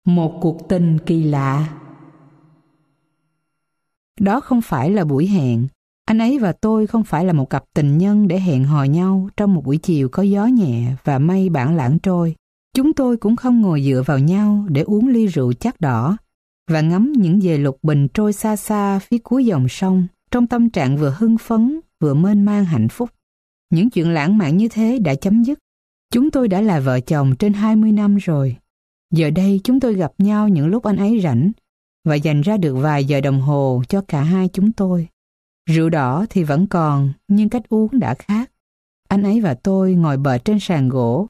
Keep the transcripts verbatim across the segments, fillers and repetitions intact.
Một cuộc tình kỳ lạ. Đó không phải là buổi hẹn. Anh ấy và tôi không phải là một cặp tình nhân để hẹn hò nhau trong một buổi chiều có gió nhẹ và mây bản lãng trôi. Chúng tôi cũng không ngồi dựa vào nhau để uống ly rượu chát đỏ và ngắm những dề lục bình trôi xa xa phía cuối dòng sông trong tâm trạng vừa hưng phấn vừa mênh mang hạnh phúc. Những chuyện lãng mạn như thế đã chấm dứt. Chúng tôi đã là vợ chồng trên hai mươi năm rồi. Giờ đây chúng tôi gặp nhau những lúc anh ấy rảnh và dành ra được vài giờ đồng hồ cho cả hai chúng tôi. Rượu đỏ thì vẫn còn, nhưng cách uống đã khác. Anh ấy và tôi ngồi bệt trên sàn gỗ.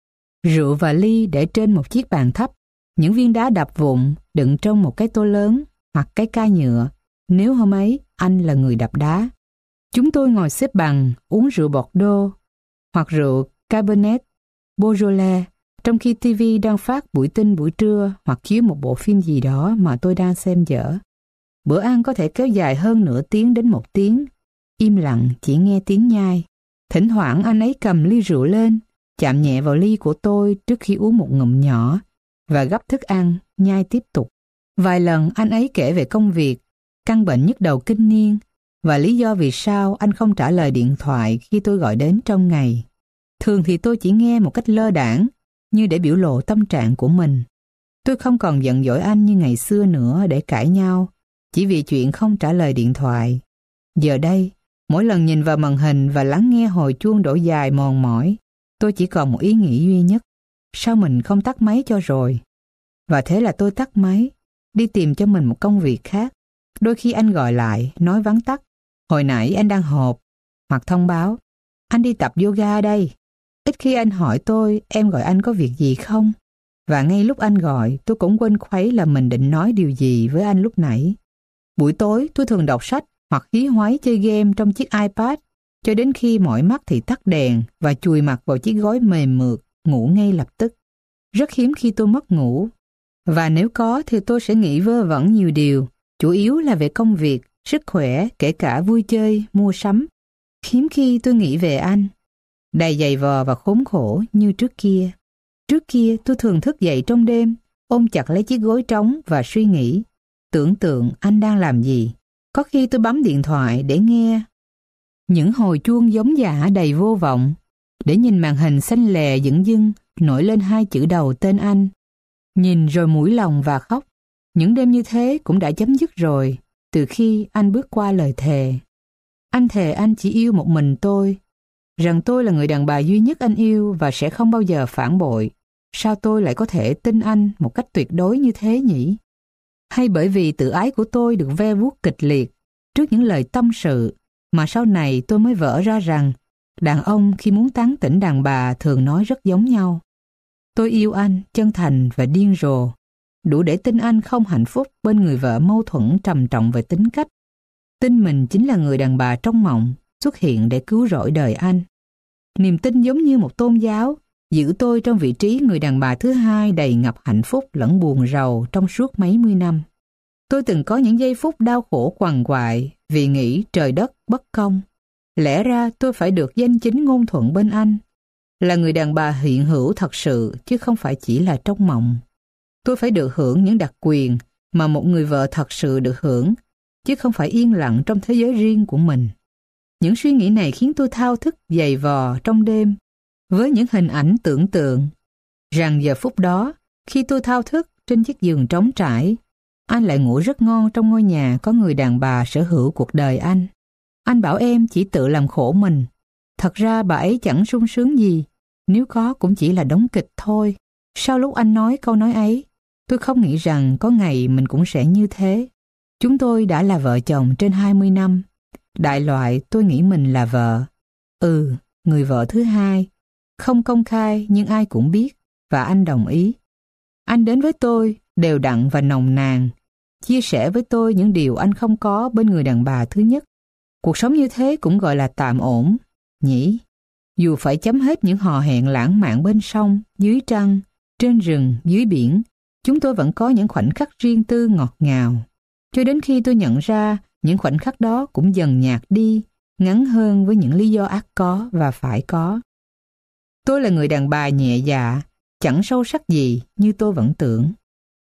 Rượu và ly để trên một chiếc bàn thấp. Những viên đá đập vụn đựng trong một cái tô lớn hoặc cái ca nhựa, nếu hôm ấy anh là người đập đá. Chúng tôi ngồi xếp bằng uống rượu Bordeaux hoặc rượu Cabernet Beaujolais, trong khi ti vi đang phát buổi tin buổi trưa hoặc chiếu một bộ phim gì đó mà tôi đang xem dở. Bữa ăn có thể kéo dài hơn nửa tiếng đến một tiếng. Im lặng chỉ nghe tiếng nhai. Thỉnh thoảng anh ấy cầm ly rượu lên, chạm nhẹ vào ly của tôi trước khi uống một ngụm nhỏ và gắp thức ăn, nhai tiếp tục. Vài lần anh ấy kể về công việc, căn bệnh nhức đầu kinh niên và lý do vì sao anh không trả lời điện thoại khi tôi gọi đến trong ngày. Thường thì tôi chỉ nghe một cách lơ đãng, như để biểu lộ tâm trạng của mình. Tôi không còn giận dỗi anh như ngày xưa nữa để cãi nhau, chỉ vì chuyện không trả lời điện thoại. Giờ đây, mỗi lần nhìn vào màn hình và lắng nghe hồi chuông đổ dài mòn mỏi, tôi chỉ còn một ý nghĩ duy nhất: sao mình không tắt máy cho rồi? Và thế là tôi tắt máy, đi tìm cho mình một công việc khác. Đôi khi anh gọi lại, nói vắn tắt: hồi nãy anh đang họp, hoặc thông báo: anh đi tập yoga đây. Ít khi anh hỏi tôi em gọi anh có việc gì không? Và ngay lúc anh gọi, tôi cũng quên khuấy là mình định nói điều gì với anh lúc nãy. Buổi tối tôi thường đọc sách hoặc hí hoáy chơi game trong chiếc iPad cho đến khi mỏi mắt thì tắt đèn và chùi mặt vào chiếc gối mềm mượt, ngủ ngay lập tức. Rất hiếm khi tôi mất ngủ. Và nếu có thì tôi sẽ nghĩ vơ vẩn nhiều điều, chủ yếu là về công việc, sức khỏe, kể cả vui chơi, mua sắm. Hiếm khi tôi nghĩ về anh, đầy dày vò và khốn khổ như trước kia. Trước kia tôi thường thức dậy trong đêm, ôm chặt lấy chiếc gối trống và suy nghĩ, tưởng tượng anh đang làm gì. Có khi tôi bấm điện thoại để nghe những hồi chuông giống giả đầy vô vọng, để nhìn màn hình xanh lè dửng dưng nổi lên hai chữ đầu tên anh. Nhìn rồi mũi lòng và khóc. Những đêm như thế cũng đã chấm dứt rồi, từ khi anh bước qua lời thề. Anh thề anh chỉ yêu một mình tôi, rằng tôi là người đàn bà duy nhất anh yêu và sẽ không bao giờ phản bội. Sao tôi lại có thể tin anh một cách tuyệt đối như thế nhỉ? Hay bởi vì tự ái của tôi được ve vuốt kịch liệt trước những lời tâm sự mà sau này tôi mới vỡ ra rằng đàn ông khi muốn tán tỉnh đàn bà thường nói rất giống nhau. Tôi yêu anh chân thành và điên rồ, đủ để tin anh không hạnh phúc bên người vợ mâu thuẫn trầm trọng về tính cách. Tin mình chính là người đàn bà trong mộng xuất hiện để cứu rỗi đời anh. Niềm tin giống như một tôn giáo, giữ tôi trong vị trí người đàn bà thứ hai đầy ngập hạnh phúc lẫn buồn rầu trong suốt mấy mươi năm. Tôi từng có những giây phút đau khổ quằn quại vì nghĩ trời đất bất công. Lẽ ra tôi phải được danh chính ngôn thuận bên anh, là người đàn bà hiện hữu thật sự chứ không phải chỉ là trong mộng. Tôi phải được hưởng những đặc quyền mà một người vợ thật sự được hưởng, chứ không phải yên lặng trong thế giới riêng của mình. Những suy nghĩ này khiến tôi thao thức dày vò trong đêm với những hình ảnh tưởng tượng rằng giờ phút đó, khi tôi thao thức trên chiếc giường trống trải, anh lại ngủ rất ngon trong ngôi nhà có người đàn bà sở hữu cuộc đời anh. Anh bảo em chỉ tự làm khổ mình. Thật ra bà ấy chẳng sung sướng gì, nếu có cũng chỉ là đóng kịch thôi. Sau lúc anh nói câu nói ấy, tôi không nghĩ rằng có ngày mình cũng sẽ như thế. Chúng tôi đã là vợ chồng trên hai mươi năm. Đại loại tôi nghĩ mình là vợ. Ừ, người vợ thứ hai. Không công khai nhưng ai cũng biết, và anh đồng ý. Anh đến với tôi đều đặn và nồng nàn, chia sẻ với tôi những điều anh không có bên người đàn bà thứ nhất. Cuộc sống như thế cũng gọi là tạm ổn, nhỉ? Dù phải chấm hết những hò hẹn lãng mạn bên sông, dưới trăng, trên rừng, dưới biển, chúng tôi vẫn có những khoảnh khắc riêng tư ngọt ngào. Cho đến khi tôi nhận ra những khoảnh khắc đó cũng dần nhạt đi, ngắn hơn với những lý do ắt có và phải có. Tôi là người đàn bà nhẹ dạ, chẳng sâu sắc gì như tôi vẫn tưởng.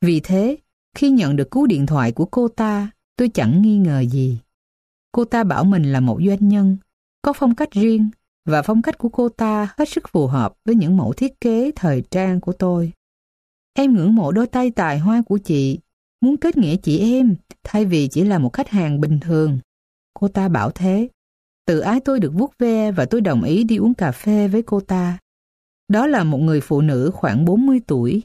Vì thế, khi nhận được cú điện thoại của cô ta, tôi chẳng nghi ngờ gì. Cô ta bảo mình là một doanh nhân, có phong cách riêng, và phong cách của cô ta hết sức phù hợp với những mẫu thiết kế thời trang của tôi. Em ngưỡng mộ đôi tay tài hoa của chị, muốn kết nghĩa chị em, thay vì chỉ là một khách hàng bình thường. Cô ta bảo thế. Tự ái tôi được vuốt ve và tôi đồng ý đi uống cà phê với cô ta. Đó là một người phụ nữ khoảng bốn mươi tuổi.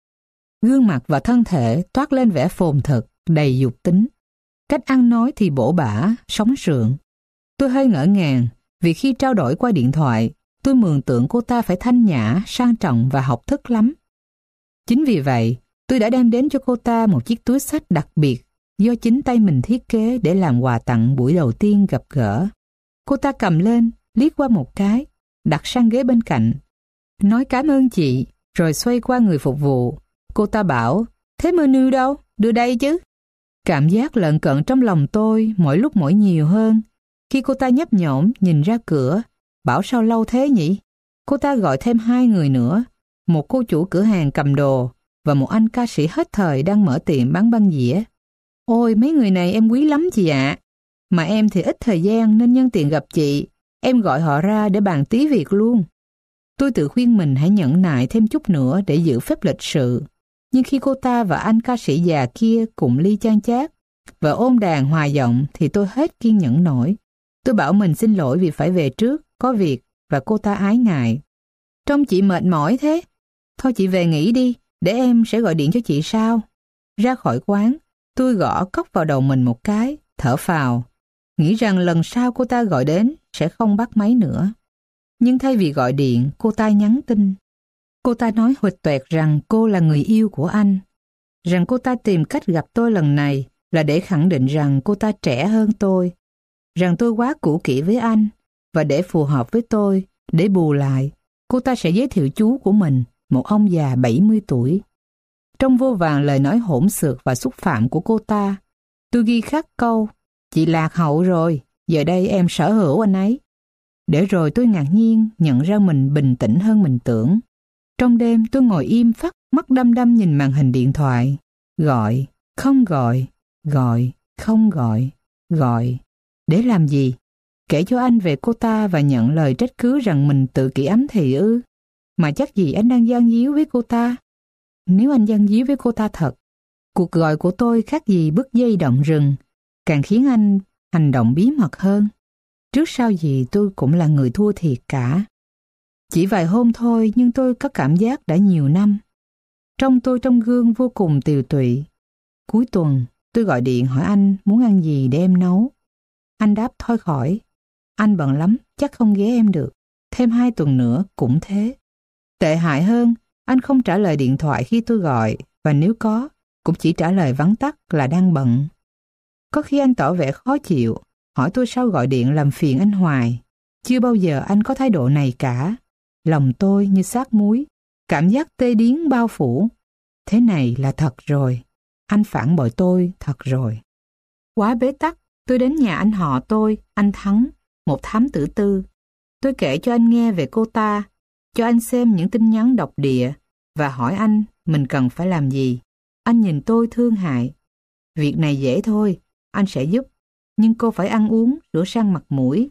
Gương mặt và thân thể toát lên vẻ phồn thực, đầy dục tính. Cách ăn nói thì bổ bả, sóng sượng. Tôi hơi ngỡ ngàng vì khi trao đổi qua điện thoại, tôi mường tượng cô ta phải thanh nhã, sang trọng và học thức lắm. Chính vì vậy, tôi đã đem đến cho cô ta một chiếc túi xách đặc biệt do chính tay mình thiết kế để làm quà tặng buổi đầu tiên gặp gỡ. Cô ta cầm lên, liếc qua một cái, đặt sang ghế bên cạnh. Nói cảm ơn chị, rồi xoay qua người phục vụ. Cô ta bảo, thế menu đâu? Đưa đây chứ. Cảm giác lợn cợn trong lòng tôi mỗi lúc mỗi nhiều hơn. Khi cô ta nhấp nhổm nhìn ra cửa, bảo sao lâu thế nhỉ? Cô ta gọi thêm hai người nữa, một cô chủ cửa hàng cầm đồ và một anh ca sĩ hết thời đang mở tiệm bán băng dĩa. Ôi, mấy người này em quý lắm chị ạ. Mà em thì ít thời gian nên nhân tiện gặp chị, em gọi họ ra để bàn tí việc luôn. Tôi tự khuyên mình hãy nhẫn nại thêm chút nữa để giữ phép lịch sự. Nhưng khi cô ta và anh ca sĩ già kia cùng ly chan chát và ôm đàn hòa giọng thì tôi hết kiên nhẫn nổi. Tôi bảo mình xin lỗi vì phải về trước, có việc, và cô ta ái ngại. Trông chị mệt mỏi thế. Thôi chị về nghỉ đi, để em sẽ gọi điện cho chị sau. Ra khỏi quán, tôi gõ cốc vào đầu mình một cái, thở phào, nghĩ rằng lần sau cô ta gọi đến sẽ không bắt máy nữa. Nhưng thay vì gọi điện, cô ta nhắn tin. Cô ta nói huỵch toẹt rằng cô là người yêu của anh, rằng cô ta tìm cách gặp tôi lần này là để khẳng định rằng cô ta trẻ hơn tôi, rằng tôi quá cũ kỹ với anh, và để phù hợp với tôi, để bù lại, cô ta sẽ giới thiệu chú của mình, một ông già bảy mươi tuổi. Trong vô vàn lời nói hỗn xược và xúc phạm của cô ta, tôi ghi khắc câu, chị lạc hậu rồi, giờ đây em sở hữu anh ấy. Để rồi tôi ngạc nhiên nhận ra mình bình tĩnh hơn mình tưởng. Trong đêm tôi ngồi im phắt, mắt đăm đăm nhìn màn hình điện thoại. Gọi, không gọi, gọi, không gọi, gọi. Để làm gì? Kể cho anh về cô ta và nhận lời trách cứ rằng mình tự kỷ ám thị ư? Mà chắc gì anh đang gian díu với cô ta? Nếu anh gian díu với cô ta thật, cuộc gọi của tôi khác gì bứt dây động rừng, càng khiến anh hành động bí mật hơn. Trước sau gì tôi cũng là người thua thiệt cả. Chỉ vài hôm thôi nhưng tôi có cảm giác đã nhiều năm. Trông tôi trong gương vô cùng tiều tụy. Cuối tuần, tôi gọi điện hỏi anh muốn ăn gì để em nấu. Anh đáp thôi khỏi. Anh bận lắm, chắc không ghé em được. Thêm hai tuần nữa cũng thế. Tệ hại hơn, anh không trả lời điện thoại khi tôi gọi, và nếu có, cũng chỉ trả lời vắn tắt là đang bận. Có khi anh tỏ vẻ khó chịu, hỏi tôi sao gọi điện làm phiền anh hoài. Chưa bao giờ anh có thái độ này cả. Lòng tôi như xác muối, cảm giác tê điếng bao phủ. Thế này là thật rồi. Anh phản bội tôi thật rồi. Quá bế tắc, tôi đến nhà anh họ tôi, anh Thắng, một thám tử tư. Tôi kể cho anh nghe về cô ta, cho anh xem những tin nhắn độc địa và hỏi anh mình cần phải làm gì. Anh nhìn tôi thương hại. Việc này dễ thôi, anh sẽ giúp, nhưng cô phải ăn uống, rửa sang mặt mũi.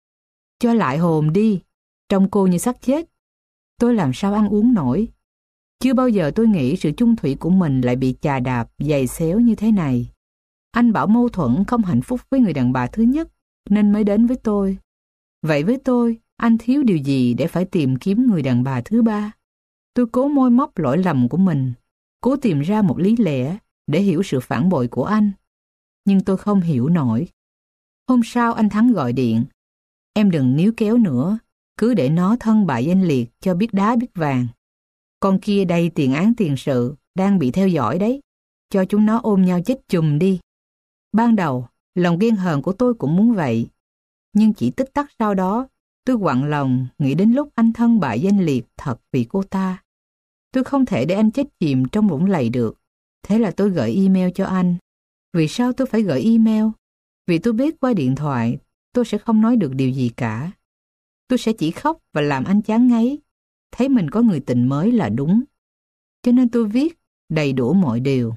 Cho lại hồn đi, trông cô như xác chết. Tôi làm sao ăn uống nổi. Chưa bao giờ tôi nghĩ sự chung thủy của mình lại bị chà đạp, giày xéo như thế này. Anh bảo mâu thuẫn không hạnh phúc với người đàn bà thứ nhất, nên mới đến với tôi. Vậy với tôi, anh thiếu điều gì để phải tìm kiếm người đàn bà thứ ba? Tôi cố môi móc lỗi lầm của mình, cố tìm ra một lý lẽ để hiểu sự phản bội của anh. Nhưng tôi không hiểu nổi. Hôm sau anh Thắng gọi điện. Em đừng níu kéo nữa, cứ để nó thân bại danh liệt cho biết đá biết vàng. Con kia đầy tiền án tiền sự, đang bị theo dõi đấy. Cho chúng nó ôm nhau chết chùm đi. Ban đầu, lòng ghen hờn của tôi cũng muốn vậy. Nhưng chỉ tích tắc sau đó, tôi quặn lòng nghĩ đến lúc anh thân bại danh liệt thật vì cô ta. Tôi không thể để anh chết chìm trong vũng lầy được. Thế là tôi gửi email cho anh. Vì sao tôi phải gửi email? Vì tôi biết qua điện thoại tôi sẽ không nói được điều gì cả. Tôi sẽ chỉ khóc và làm anh chán ngấy. Thấy mình có người tình mới là đúng. Cho nên tôi viết đầy đủ mọi điều.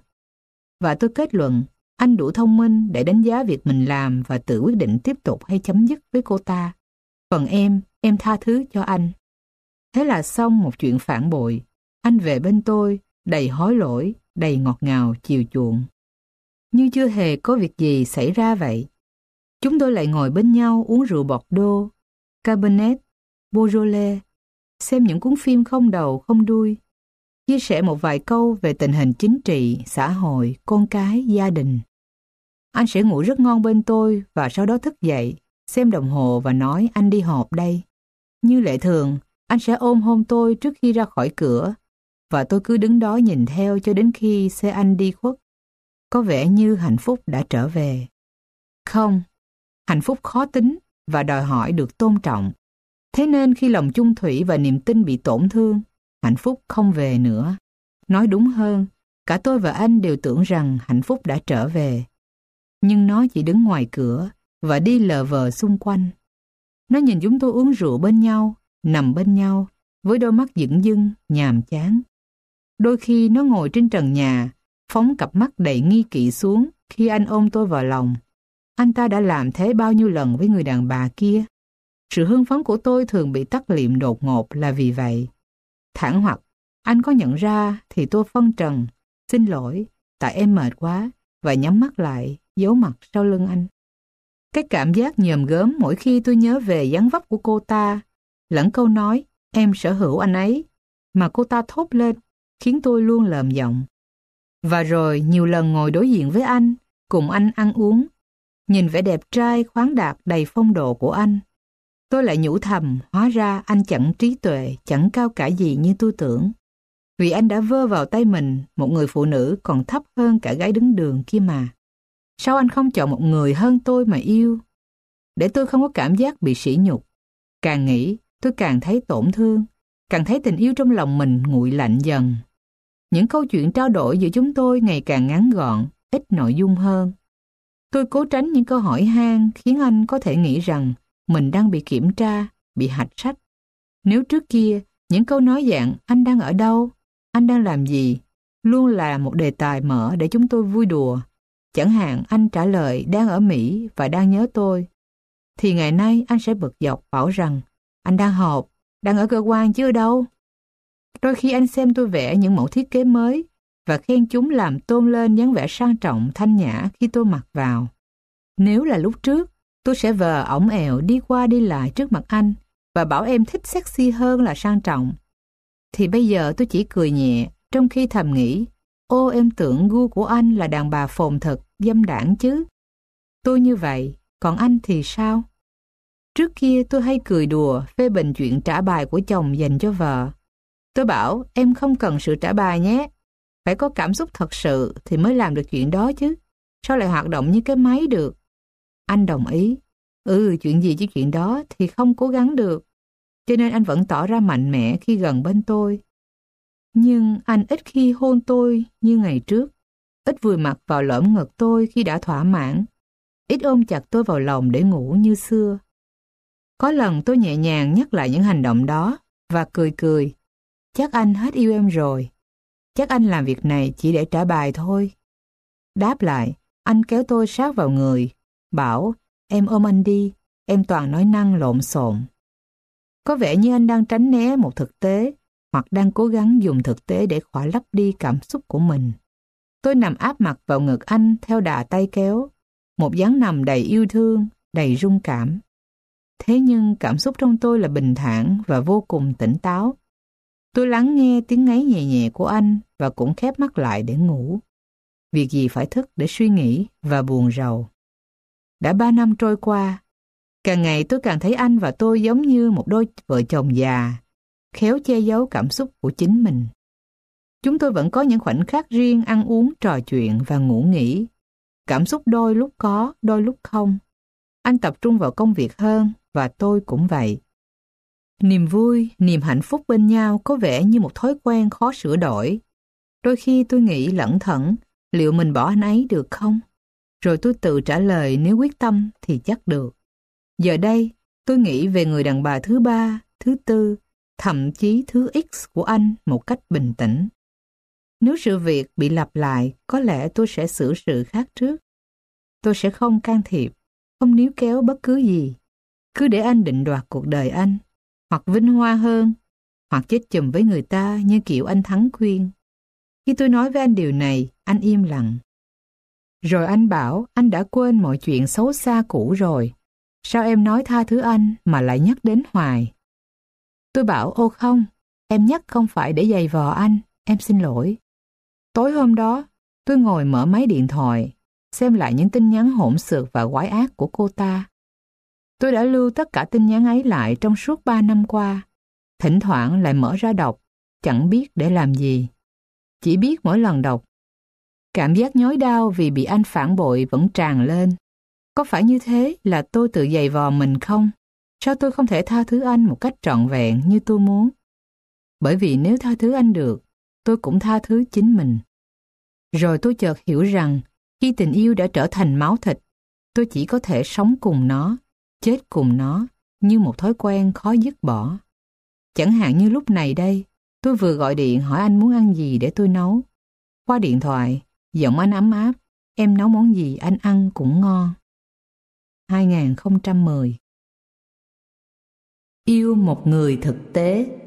Và tôi kết luận, anh đủ thông minh để đánh giá việc mình làm và tự quyết định tiếp tục hay chấm dứt với cô ta. Còn em, em tha thứ cho anh. Thế là xong một chuyện phản bội. Anh về bên tôi, đầy hối lỗi, đầy ngọt ngào, chiều chuộng. Như chưa hề có việc gì xảy ra vậy. Chúng tôi lại ngồi bên nhau uống rượu Bordeaux, Cabernet, Beaujolais, xem những cuốn phim không đầu không đuôi, chia sẻ một vài câu về tình hình chính trị, xã hội, con cái, gia đình. Anh sẽ ngủ rất ngon bên tôi và sau đó thức dậy, xem đồng hồ và nói anh đi họp đây. Như lệ thường, anh sẽ ôm hôn tôi trước khi ra khỏi cửa và tôi cứ đứng đó nhìn theo cho đến khi xe anh đi khuất. Có vẻ như hạnh phúc đã trở về. Không, hạnh phúc khó tính và đòi hỏi được tôn trọng. Thế nên khi lòng chung thủy và niềm tin bị tổn thương, hạnh phúc không về nữa. Nói đúng hơn, cả tôi và anh đều tưởng rằng hạnh phúc đã trở về. Nhưng nó chỉ đứng ngoài cửa và đi lờ vờ xung quanh. Nó nhìn chúng tôi uống rượu bên nhau, nằm bên nhau, với đôi mắt dửng dưng, nhàm chán. Đôi khi nó ngồi trên trần nhà, phóng cặp mắt đầy nghi kỵ xuống khi anh ôm tôi vào lòng. Anh ta đã làm thế bao nhiêu lần với người đàn bà kia. Sự hưng phấn của tôi thường bị tắt liệm đột ngột là vì vậy. Thẳng hoặc, anh có nhận ra thì tôi phân trần, xin lỗi, tại em mệt quá, và nhắm mắt lại, giấu mặt sau lưng anh. Cái cảm giác nhòm gớm mỗi khi tôi nhớ về dáng vóc của cô ta, lẫn câu nói, em sở hữu anh ấy, mà cô ta thốt lên, khiến tôi luôn lờm giọng. Và rồi nhiều lần ngồi đối diện với anh, cùng anh ăn uống, nhìn vẻ đẹp trai khoáng đạt đầy phong độ của anh. Tôi lại nhủ thầm, hóa ra anh chẳng trí tuệ, chẳng cao cả gì như tôi tưởng. Vì anh đã vơ vào tay mình một người phụ nữ còn thấp hơn cả gái đứng đường kia mà. Sao anh không chọn một người hơn tôi mà yêu? Để tôi không có cảm giác bị sỉ nhục. Càng nghĩ, tôi càng thấy tổn thương, càng thấy tình yêu trong lòng mình nguội lạnh dần. Những câu chuyện trao đổi giữa chúng tôi ngày càng ngắn gọn, ít nội dung hơn. Tôi cố tránh những câu hỏi han khiến anh có thể nghĩ rằng mình đang bị kiểm tra, bị hạch sách. Nếu trước kia, những câu nói dạng anh đang ở đâu, anh đang làm gì, luôn là một đề tài mở để chúng tôi vui đùa. Chẳng hạn anh trả lời đang ở Mỹ và đang nhớ tôi. Thì ngày nay anh sẽ bực dọc bảo rằng anh đang họp, đang ở cơ quan chứ ở đâu. Đôi khi anh xem tôi vẽ những mẫu thiết kế mới và khen chúng làm tôn lên dáng vẻ sang trọng thanh nhã khi tôi mặc vào. Nếu là lúc trước, tôi sẽ vờ ổng ẹo đi qua đi lại trước mặt anh và bảo em thích sexy hơn là sang trọng. Thì bây giờ tôi chỉ cười nhẹ trong khi thầm nghĩ, ô em tưởng gu của anh là đàn bà phồn thực, dâm đãng chứ. Tôi như vậy, còn anh thì sao? Trước kia tôi hay cười đùa phê bình chuyện trả bài của chồng dành cho vợ. Tôi bảo em không cần sự trả bài nhé. Phải có cảm xúc thật sự thì mới làm được chuyện đó chứ. Sao lại hoạt động như cái máy được? Anh đồng ý. Ừ, chuyện gì chứ chuyện đó thì không cố gắng được. Cho nên anh vẫn tỏ ra mạnh mẽ khi gần bên tôi. Nhưng anh ít khi hôn tôi như ngày trước. Ít vùi mặt vào lõm ngực tôi khi đã thỏa mãn. Ít ôm chặt tôi vào lòng để ngủ như xưa. Có lần tôi nhẹ nhàng nhắc lại những hành động đó và cười cười. Chắc anh hết yêu em rồi. Chắc anh làm việc này chỉ để trả bài thôi. Đáp lại, anh kéo tôi sát vào người, bảo em ôm anh đi, em toàn nói năng lộn xộn. Có vẻ như anh đang tránh né một thực tế hoặc đang cố gắng dùng thực tế để khỏa lấp đi cảm xúc của mình. Tôi nằm áp mặt vào ngực anh theo đà tay kéo, một dáng nằm đầy yêu thương, đầy rung cảm. Thế nhưng cảm xúc trong tôi là bình thản và vô cùng tỉnh táo. Tôi lắng nghe tiếng ngáy nhẹ nhẹ của anh và cũng khép mắt lại để ngủ. Việc gì phải thức để suy nghĩ và buồn rầu. Đã ba năm trôi qua, càng ngày tôi càng thấy anh và tôi giống như một đôi vợ chồng già, khéo che giấu cảm xúc của chính mình. Chúng tôi vẫn có những khoảnh khắc riêng ăn uống, trò chuyện và ngủ nghỉ. Cảm xúc đôi lúc có, đôi lúc không. Anh tập trung vào công việc hơn và tôi cũng vậy. Niềm vui, niềm hạnh phúc bên nhau có vẻ như một thói quen khó sửa đổi. Đôi khi tôi nghĩ lẩn thẩn, liệu mình bỏ anh ấy được không? Rồi tôi tự trả lời nếu quyết tâm thì chắc được. Giờ đây, tôi nghĩ về người đàn bà thứ ba, thứ tư, thậm chí thứ X của anh một cách bình tĩnh. Nếu sự việc bị lặp lại, có lẽ tôi sẽ xử sự khác trước. Tôi sẽ không can thiệp, không níu kéo bất cứ gì. Cứ để anh định đoạt cuộc đời anh, hoặc vinh hoa hơn, hoặc chết chùm với người ta như kiểu anh Thắng khuyên. Khi tôi nói với anh điều này, anh im lặng. Rồi anh bảo anh đã quên mọi chuyện xấu xa cũ rồi. Sao em nói tha thứ anh mà lại nhắc đến hoài? Tôi bảo ô không, em nhắc không phải để giày vò anh, em xin lỗi. Tối hôm đó, tôi ngồi mở máy điện thoại, xem lại những tin nhắn hỗn xược và quái ác của cô ta. Tôi đã lưu tất cả tin nhắn ấy lại trong suốt ba năm qua. Thỉnh thoảng lại mở ra đọc, chẳng biết để làm gì. Chỉ biết mỗi lần đọc, cảm giác nhói đau vì bị anh phản bội vẫn tràn lên. Có phải như thế là tôi tự giày vò mình không? Sao tôi không thể tha thứ anh một cách trọn vẹn như tôi muốn? Bởi vì nếu tha thứ anh được, tôi cũng tha thứ chính mình. Rồi tôi chợt hiểu rằng, khi tình yêu đã trở thành máu thịt, tôi chỉ có thể sống cùng nó, chết cùng nó, như một thói quen khó dứt bỏ. Chẳng hạn như lúc này đây, tôi vừa gọi điện hỏi anh muốn ăn gì để tôi nấu. Qua điện thoại, giọng anh ấm áp, em nấu món gì anh ăn cũng ngon. hai không một không. Yêu một người thực tế.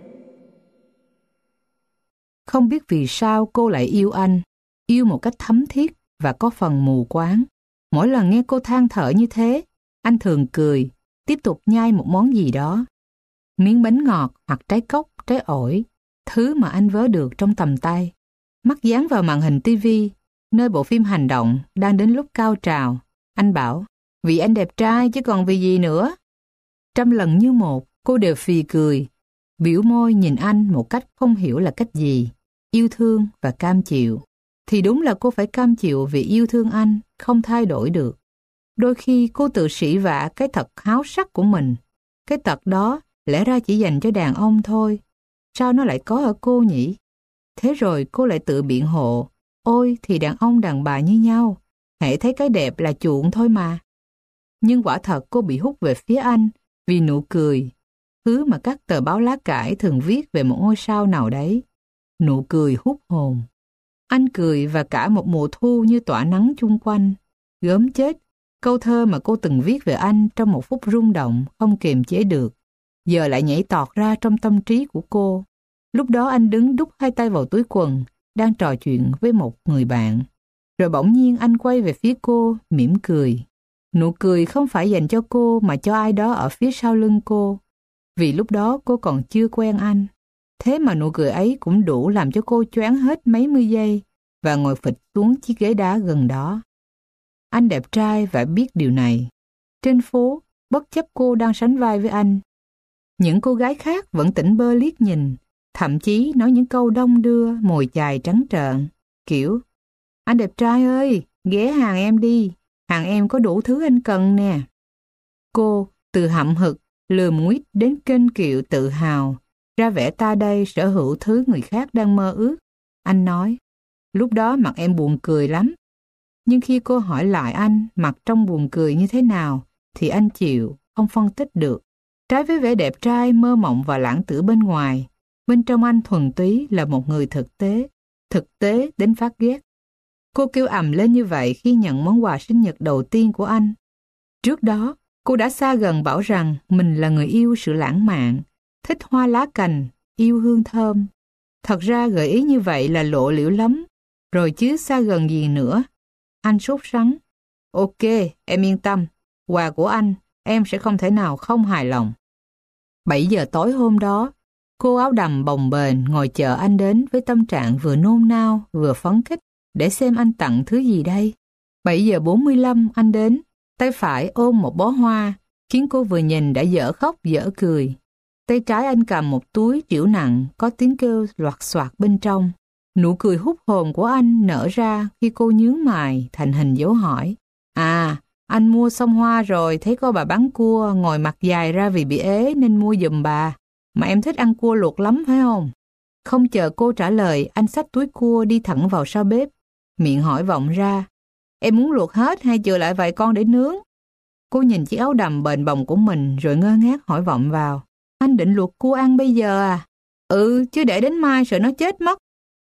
Không biết vì sao cô lại yêu anh, yêu một cách thấm thiết và có phần mù quáng. Mỗi lần nghe cô than thở như thế, anh thường cười, tiếp tục nhai một món gì đó. Miếng bánh ngọt hoặc trái cóc, trái ổi, thứ mà anh vớ được trong tầm tay. Mắt dán vào màn hình tivi, nơi bộ phim hành động đang đến lúc cao trào. Anh bảo, vì anh đẹp trai chứ còn vì gì nữa. Trăm lần như một, cô đều phì cười, biểu môi nhìn anh một cách không hiểu là cách gì, yêu thương và cam chịu. Thì đúng là cô phải cam chịu vì yêu thương anh, không thay đổi được. Đôi khi cô tự sỉ vả cái tật háo sắc của mình. Cái tật đó lẽ ra chỉ dành cho đàn ông thôi. Sao nó lại có ở cô nhỉ? Thế rồi cô lại tự biện hộ, ôi thì đàn ông đàn bà như nhau, hễ thấy cái đẹp là chuộng thôi mà. Nhưng quả thật cô bị hút về phía anh vì nụ cười, thứ mà các tờ báo lá cải thường viết về một ngôi sao nào đấy. Nụ cười hút hồn. Anh cười và cả một mùa thu như tỏa nắng chung quanh. Gớm chết, câu thơ mà cô từng viết về anh trong một phút rung động không kiềm chế được, giờ lại nhảy tọt ra trong tâm trí của cô. Lúc đó anh đứng đút hai tay vào túi quần, đang trò chuyện với một người bạn. Rồi bỗng nhiên anh quay về phía cô, mỉm cười. Nụ cười không phải dành cho cô mà cho ai đó ở phía sau lưng cô. Vì lúc đó cô còn chưa quen anh. Thế mà nụ cười ấy cũng đủ làm cho cô choáng hết mấy mươi giây và ngồi phịch xuống chiếc ghế đá gần đó. Anh đẹp trai và biết điều này. Trên phố, bất chấp cô đang sánh vai với anh, những cô gái khác vẫn tỉnh bơ liếc nhìn, thậm chí nói những câu đong đưa, mồi chài trắng trợn, kiểu anh đẹp trai ơi, ghé hàng em đi, hàng em có đủ thứ anh cần nè. Cô từ hậm hực, lườm nguýt đến kênh kiệu tự hào, ra vẻ ta đây sở hữu thứ người khác đang mơ ước. Anh nói, lúc đó mặt em buồn cười lắm. Nhưng khi cô hỏi lại anh mặt trong buồn cười như thế nào, thì anh chịu, không phân tích được. Trái với vẻ đẹp trai, mơ mộng và lãng tử bên ngoài, bên trong anh thuần túy là một người thực tế, thực tế đến phát ghét. Cô kêu ầm lên như vậy khi nhận món quà sinh nhật đầu tiên của anh. Trước đó, cô đã xa gần bảo rằng mình là người yêu sự lãng mạn, thích hoa lá cành, yêu hương thơm. Thật ra gợi ý như vậy là lộ liễu lắm, rồi chứ xa gần gì nữa. Anh sốt sắng. Ok, em yên tâm, quà của anh, em sẽ không thể nào không hài lòng. bảy giờ tối hôm đó, cô áo đầm bồng bềnh ngồi chờ anh đến với tâm trạng vừa nôn nao vừa phấn khích để xem anh tặng thứ gì đây. bảy giờ bốn mươi lăm anh đến, tay phải ôm một bó hoa, khiến cô vừa nhìn đã dở khóc dở cười. Tay trái anh cầm một túi trĩu nặng có tiếng kêu loạt xoạt bên trong. Nụ cười hút hồn của anh nở ra khi cô nhướng mày thành hình dấu hỏi. À, anh mua xong hoa rồi, thấy có bà bán cua ngồi mặt dài ra vì bị ế nên mua giùm bà. Mà em thích ăn cua luộc lắm phải không? Không chờ cô trả lời, anh xách túi cua đi thẳng vào sau bếp. Miệng hỏi vọng ra, em muốn luộc hết hay chừa lại vài con để nướng? Cô nhìn chiếc áo đầm bềnh bồng của mình rồi ngơ ngác hỏi vọng vào. Anh định luộc cua ăn bây giờ à? Ừ, chứ để đến mai sợ nó chết mất.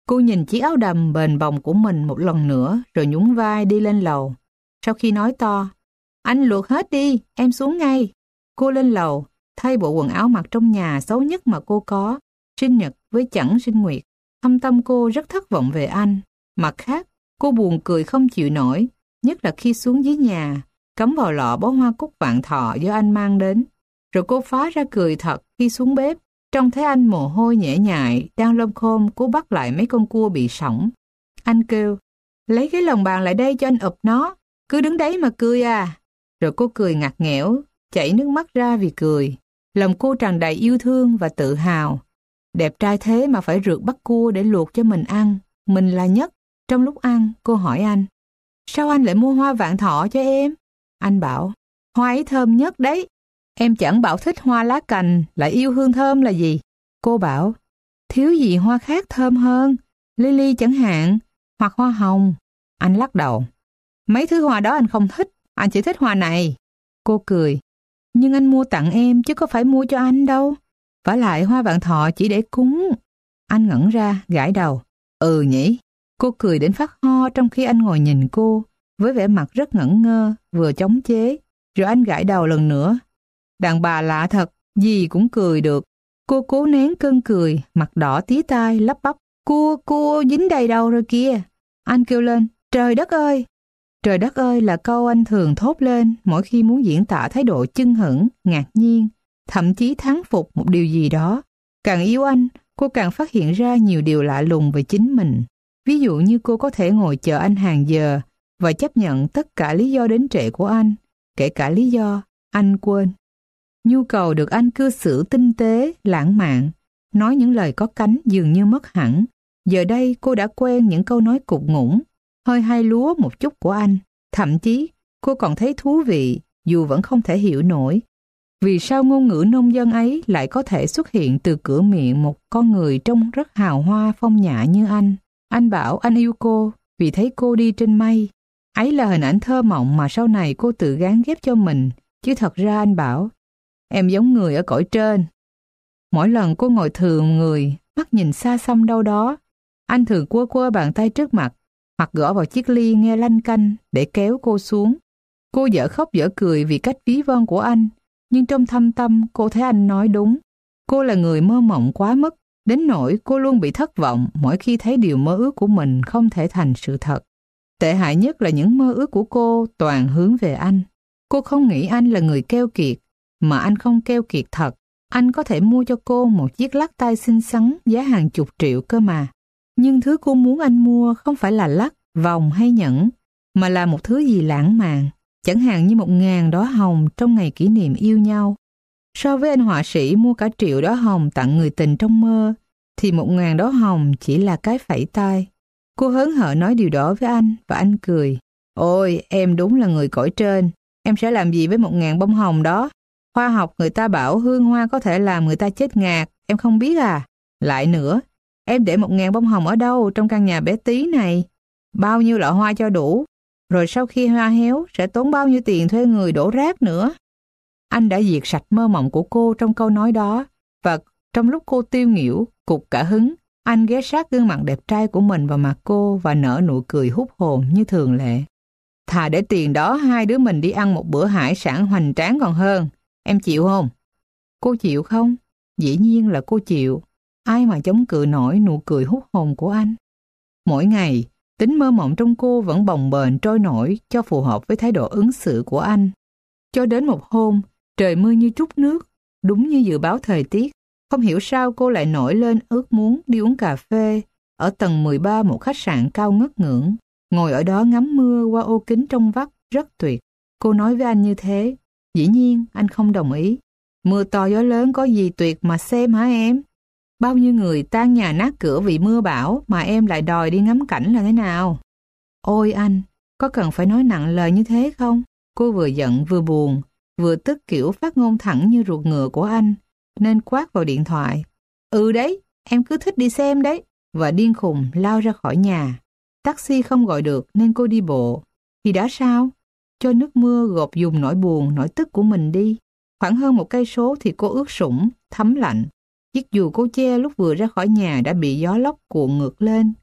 Cô nhìn chiếc áo đầm bền bồng của mình một lần nữa rồi nhún vai đi lên lầu. Sau khi nói to, anh luộc hết đi, em xuống ngay. Cô lên lầu, thay bộ quần áo mặc trong nhà xấu nhất mà cô có, sinh nhật với chẳng sinh nguyệt. Thâm tâm cô rất thất vọng về anh. Mặt khác, cô buồn cười không chịu nổi, nhất là khi xuống dưới nhà, cắm vào lọ bó hoa cúc vạn thọ do anh mang đến. Rồi cô phá ra cười thật khi xuống bếp, trông thấy anh mồ hôi nhễ nhại, đang lom khom cố bắt lại mấy con cua bị sỏng. Anh kêu, lấy cái lồng bàn lại đây cho anh ụp nó, cứ đứng đấy mà cười à. Rồi cô cười ngặt nghẽo, chảy nước mắt ra vì cười. Lòng cô tràn đầy yêu thương và tự hào. Đẹp trai thế mà phải rượt bắt cua để luộc cho mình ăn. Mình là nhất. Trong lúc ăn, cô hỏi anh, sao anh lại mua hoa vạn thọ cho em? Anh bảo, hoa ấy thơm nhất đấy. Em chẳng bảo thích hoa lá cành, lại yêu hương thơm là gì? Cô bảo, thiếu gì hoa khác thơm hơn, lily chẳng hạn, hoặc hoa hồng. Anh lắc đầu, mấy thứ hoa đó anh không thích, anh chỉ thích hoa này. Cô cười, nhưng anh mua tặng em chứ có phải mua cho anh đâu. Vả lại hoa vạn thọ chỉ để cúng. Anh ngẩn ra, gãi đầu, ừ nhỉ. Cô cười đến phát ho trong khi anh ngồi nhìn cô, với vẻ mặt rất ngẩn ngơ, vừa chống chế. Rồi anh gãi đầu lần nữa. Đàn bà lạ thật, gì cũng cười được. Cô cố nén cơn cười, mặt đỏ tía tai, lắp bắp. Cua, cua dính đầy đầu rồi kìa. Anh kêu lên, trời đất ơi! Trời đất ơi là câu anh thường thốt lên mỗi khi muốn diễn tả thái độ chưng hửng, ngạc nhiên, thậm chí thán phục một điều gì đó. Càng yêu anh, cô càng phát hiện ra nhiều điều lạ lùng về chính mình. Ví dụ như cô có thể ngồi chờ anh hàng giờ và chấp nhận tất cả lý do đến trễ của anh, kể cả lý do anh quên. Nhu cầu được anh cư xử tinh tế, lãng mạn, nói những lời có cánh dường như mất hẳn. Giờ đây cô đã quen những câu nói cục ngủng, hơi hai lúa một chút của anh. Thậm chí cô còn thấy thú vị, dù vẫn không thể hiểu nổi. Vì sao ngôn ngữ nông dân ấy lại có thể xuất hiện từ cửa miệng một con người trông rất hào hoa phong nhã như anh? Anh bảo anh yêu cô vì thấy cô đi trên mây. Ấy là hình ảnh thơ mộng mà sau này cô tự gán ghép cho mình. Chứ thật ra anh bảo, em giống người ở cõi trên. Mỗi lần cô ngồi thường người, mắt nhìn xa xăm đâu đó, anh thường quơ quơ bàn tay trước mặt, hoặc gõ vào chiếc ly nghe lanh canh để kéo cô xuống. Cô dở khóc dở cười vì cách ví von của anh, nhưng trong thâm tâm cô thấy anh nói đúng. Cô là người mơ mộng quá mức, đến nỗi cô luôn bị thất vọng mỗi khi thấy điều mơ ước của mình không thể thành sự thật. Tệ hại nhất là những mơ ước của cô toàn hướng về anh. Cô không nghĩ anh là người keo kiệt, mà anh không keo kiệt thật. Anh có thể mua cho cô một chiếc lắc tay xinh xắn giá hàng chục triệu cơ mà. Nhưng thứ cô muốn anh mua không phải là lắc, vòng hay nhẫn, mà là một thứ gì lãng mạn, chẳng hạn như một ngàn đóa hồng trong ngày kỷ niệm yêu nhau. So với anh họa sĩ mua cả triệu đóa hồng tặng người tình trong mơ, thì một ngàn đóa hồng chỉ là cái phẩy tay. Cô hớn hở nói điều đó với anh và anh cười. Ôi, em đúng là người cõi trên. Em sẽ làm gì với một ngàn bông hồng đó? Khoa học người ta bảo hương hoa có thể làm người ta chết ngạt, em không biết à? Lại nữa, em để một ngàn bông hồng ở đâu trong căn nhà bé tí này? Bao nhiêu lọ hoa cho đủ? Rồi sau khi hoa héo sẽ tốn bao nhiêu tiền thuê người đổ rác nữa? Anh đã diệt sạch mơ mộng của cô trong câu nói đó, và trong lúc cô tiêu nghỉu, cục cả hứng, anh ghé sát gương mặt đẹp trai của mình vào mặt cô và nở nụ cười hút hồn như thường lệ. Thà để tiền đó hai đứa mình đi ăn một bữa hải sản hoành tráng còn hơn. Em chịu không? Cô chịu không? Dĩ nhiên là cô chịu. Ai mà chống cự nổi nụ cười hút hồn của anh. Mỗi ngày, tính mơ mộng trong cô vẫn bồng bềnh trôi nổi cho phù hợp với thái độ ứng xử của anh. Cho đến một hôm, trời mưa như trút nước, đúng như dự báo thời tiết. Không hiểu sao cô lại nổi lên ước muốn đi uống cà phê ở tầng mười ba một khách sạn cao ngất ngưỡng. Ngồi ở đó ngắm mưa qua ô kính trong vắt rất tuyệt. Cô nói với anh như thế. Dĩ nhiên anh không đồng ý. Mưa to gió lớn có gì tuyệt mà xem hả em? Bao nhiêu người tan nhà nát cửa vì mưa bão mà em lại đòi đi ngắm cảnh là thế nào? Ôi anh, có cần phải nói nặng lời như thế không? Cô vừa giận vừa buồn, vừa tức kiểu phát ngôn thẳng như ruột ngựa của anh, nên quát vào điện thoại. Ừ đấy, em cứ thích đi xem đấy. Và điên khùng lao ra khỏi nhà. Taxi không gọi được nên cô đi bộ. Thì đã sao? Cho nước mưa gột dùng nỗi buồn, nỗi tức của mình đi. Khoảng hơn một cây số thì cô ướt sũng, thấm lạnh. Chiếc dù cô che lúc vừa ra khỏi nhà đã bị gió lốc cuộn ngược lên,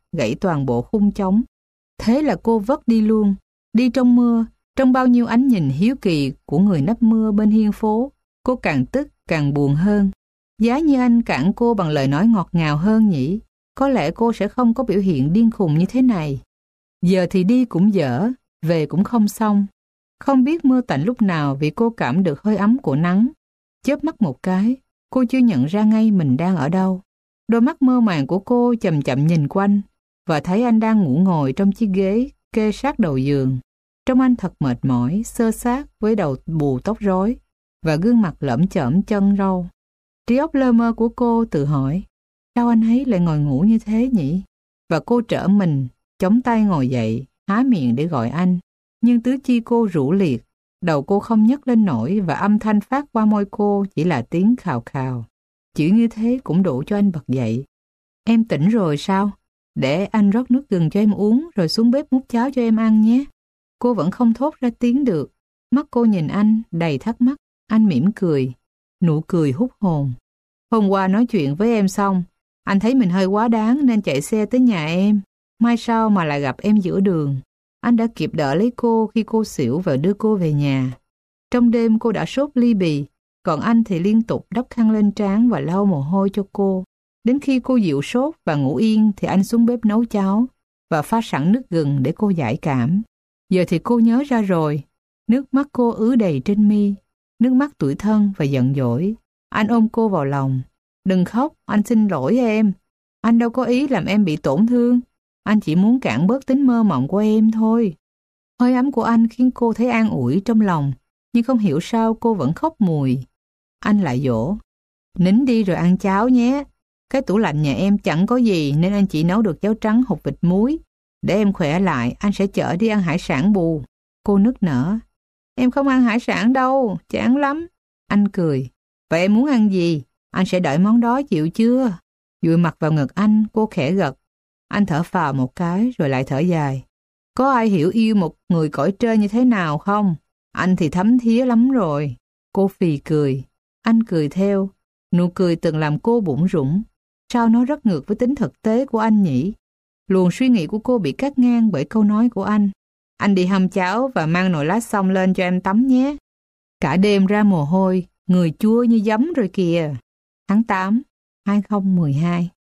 gãy toàn bộ khung trống. Thế là cô vất đi luôn, đi trong mưa, trong bao nhiêu ánh nhìn hiếu kỳ của người nấp mưa bên hiên phố. Cô càng tức càng buồn hơn. Giá như anh cản cô bằng lời nói ngọt ngào hơn nhỉ, có lẽ cô sẽ không có biểu hiện điên khùng như thế này. Giờ thì đi cũng dở, về cũng không xong. Không biết mưa tạnh lúc nào vì cô cảm được hơi ấm của nắng. Chớp mắt một cái, cô chưa nhận ra ngay mình đang ở đâu. Đôi mắt mơ màng của cô chậm chậm nhìn quanh và thấy anh đang ngủ ngồi trong chiếc ghế kê sát đầu giường. Trông anh thật mệt mỏi, xơ xác với đầu bù tóc rối và gương mặt lởm chởm chân râu. Trí óc lơ mơ của cô tự hỏi, sao anh ấy lại ngồi ngủ như thế nhỉ? Và cô trở mình, chống tay ngồi dậy, há miệng để gọi anh. Nhưng tứ chi cô rũ liệt, đầu cô không nhấc lên nổi và âm thanh phát qua môi cô chỉ là tiếng khào khào. Chỉ như thế cũng đủ cho anh bật dậy. Em tỉnh rồi sao? Để anh rót nước gừng cho em uống rồi xuống bếp múc cháo cho em ăn nhé. Cô vẫn không thốt ra tiếng được. Mắt cô nhìn anh đầy thắc mắc. Anh mỉm cười, nụ cười hút hồn. Hôm qua nói chuyện với em xong, anh thấy mình hơi quá đáng nên chạy xe tới nhà em. Mai sau mà lại gặp em giữa đường. Anh đã kịp đỡ lấy cô khi cô xỉu và đưa cô về nhà. Trong đêm cô đã sốt ly bì, còn anh thì liên tục đắp khăn lên trán và lau mồ hôi cho cô. Đến khi cô dịu sốt và ngủ yên thì anh xuống bếp nấu cháo và pha sẵn nước gừng để cô giải cảm. Giờ thì cô nhớ ra rồi. Nước mắt cô ứ đầy trên mi, nước mắt tủi thân và giận dỗi. Anh ôm cô vào lòng. Đừng khóc, anh xin lỗi em. Anh đâu có ý làm em bị tổn thương. Anh chỉ muốn cản bớt tính mơ mộng của em thôi. Hơi ấm của anh khiến cô thấy an ủi trong lòng, nhưng không hiểu sao cô vẫn khóc mùi. Anh lại dỗ. Nín đi rồi ăn cháo nhé. Cái tủ lạnh nhà em chẳng có gì nên anh chỉ nấu được cháo trắng hột vịt muối. Để em khỏe lại, anh sẽ chở đi ăn hải sản bù. Cô nức nở. Em không ăn hải sản đâu, chán lắm. Anh cười. Vậy em muốn ăn gì? Anh sẽ đợi món đó, chịu chưa? Dụi mặt vào ngực anh, cô khẽ gật. Anh thở phào một cái rồi lại thở dài. Có ai hiểu yêu một người cõi trên như thế nào không? Anh thì thấm thía lắm rồi. Cô phì cười. Anh cười theo. Nụ cười từng làm cô bủn rủn. Sao nó rất ngược với tính thực tế của anh nhỉ? Luồng suy nghĩ của cô bị cắt ngang bởi câu nói của anh. Anh đi hâm cháo và mang nồi lá xong lên cho em tắm nhé. Cả đêm ra mồ hôi, người chua như giấm rồi kìa. Tháng tám, hai không một hai